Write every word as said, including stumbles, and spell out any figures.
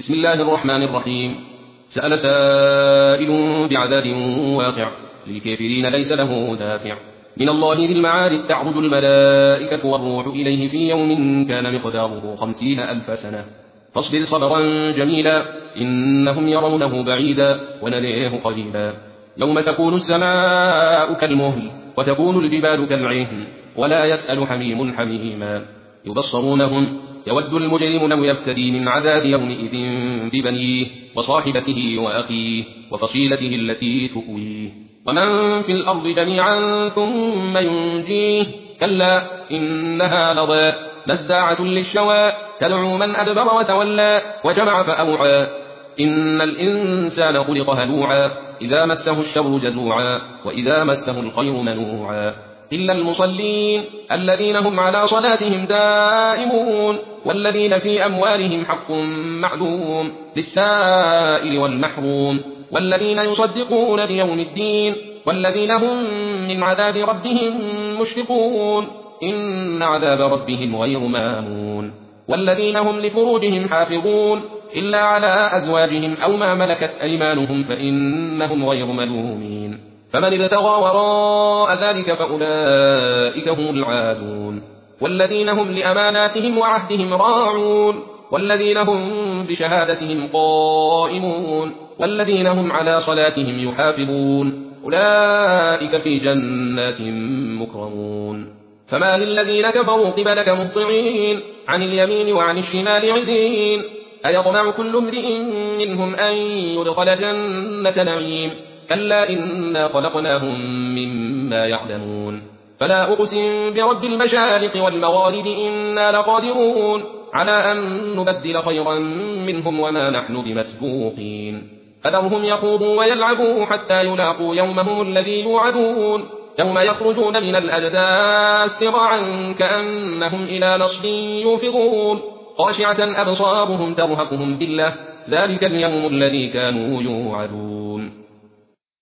بسم الله الرحمن الرحيم. سأل سائل بعذاب واقع للكافرين ليس له دافع. من الله ذي المعارج تعرج الملائكة والروح إليه في يوم كان مقداره خمسين ألف سنة فاصبر صبرا جميلا إنهم يرونه بعيدا ونريه قريبا. يوم تكون السماء كالمهل وتكون الجبال كالعهن ولا يسأل حميم حميما يبصرونهم يود المجرم لو يفتدي من عذاب يومئذ ببنيه وصاحبته وأخيه وفصيلته التي تؤويه ومن في الأرض جميعا ثم ينجيه كلا إنها لظى نزاعة للشوى تدعو من أدبر وتولى وجمع فأوعى إن الإنسان خلق هلوعا إذا مسه الشر جزوعا وإذا مسه الخير منوعا إلا المصلين الذين هم على صلاتهم دائمون والذين في أموالهم حق معلوم للسائل والمحروم والذين يصدقون بيوم الدين والذين هم من عذاب ربهم مشفقون إن عذاب ربهم غير مامون والذين هم لفروجهم حافظون إلا على أزواجهم أو ما ملكت أيمانهم فإنهم غير ملومين فمن ابتغى وراء ذلك فأولئك هم العادون والذين هم لأماناتهم وعهدهم راعون والذين هم بشهادتهم قائمون والذين هم على صلاتهم يحافظون أولئك في جنات مكرمون. فما للذين كفروا قبلك مهطعين عن اليمين وعن الشمال عزين أيطمع كل امرئ منهم أن يدخل جنة نعيم كلا إنا خلقناهم مما يعلمون فلا أقسم برب المشارق والمغارب إنا لقادرون على أن نبدل خيرا منهم وما نحن بمسبوقين فذرهم يخوضوا ويلعبوا حتى يلاقوا يومهم الذي يوعدون يوم يخرجون من الأجداث سراعا كأنهم إلى نصب يوفضون خاشعة أبصارهم ترهقهم ذلة ذلك اليوم الذي كانوا يوعدون.